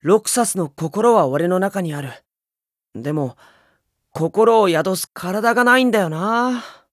ロクサスの心は俺の中にある。でも、心を宿す体がないんだよな。